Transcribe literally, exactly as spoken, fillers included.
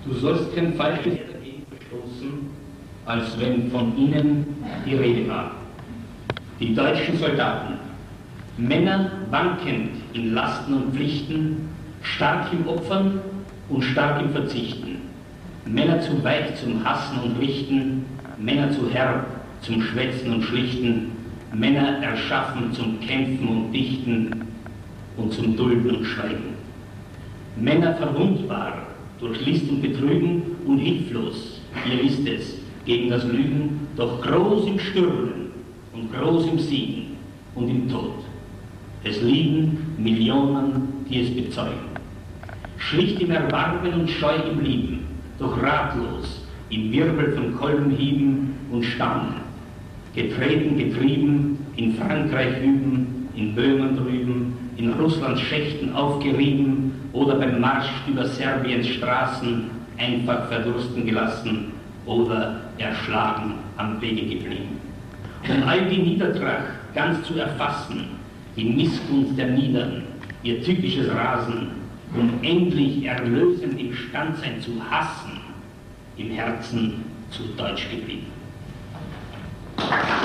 Du sollst kein falsches dagegen verstoßen, als wenn von ihnen die Rede war. Die deutschen Soldaten, Männer wankend in Lasten und Pflichten, stark im Opfern und stark im Verzichten, Männer zu weich zum Hassen und Richten, Männer zu herb zum Schwätzen und Schlichten, Männer erschaffen zum Kämpfen und Dichten und zum Dulden und Schweigen. Männer verwundbar durch List und Betrügen und hilflos, ihr wisst es, gegen das Lügen, doch groß im Stürmen und groß im Siegen und im Tod. Es liegen Millionen, die es bezeugen. Schlicht im Erbarmen und scheu im Lieben, doch ratlos im Wirbel von Kolbenhieben und Stangen. Getreten, getrieben, in Frankreich üben, in Böhmen drüben, in Russlands Schächten aufgerieben oder beim Marsch über Serbiens Straßen einfach verdursten gelassen oder erschlagen am Wege geblieben. Um all die Niedertracht ganz zu erfassen, die Missgunst der Niedern, ihr tückisches Rasen, um endlich erlösend imstand sein zu hassen, im Herzen zu deutsch geblieben.